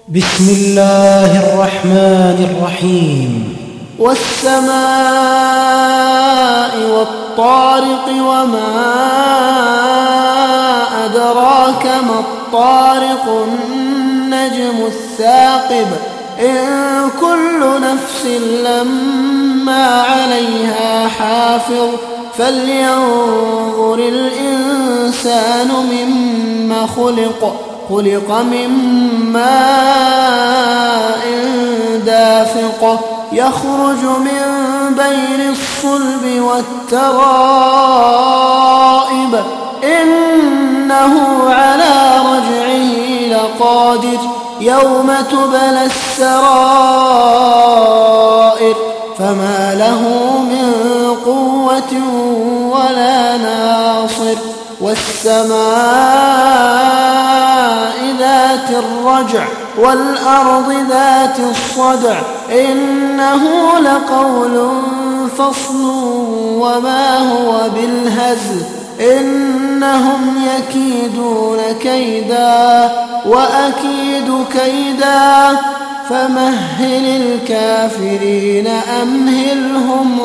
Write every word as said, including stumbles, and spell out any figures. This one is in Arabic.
بسم الله الرحمن الرحيم. والسماء والطارق وما أدراك ما الطارق النجم الثاقب إن كل نفس لما عليها حافظ فلينظر الإنسان مما خلق خلق من ماء دافق يخرج من بين الصلب والترائب إنه على رجعه لقادر يوم تبلى السرائر فما له من قوة ولا ناصر والسماء ذات الرجع والأرض ذات الصدع إنه لقول فصل وما هو بالهزل إنهم يكيدون كيدا وأكيد كيدا فمهل الكافرين أمهلهم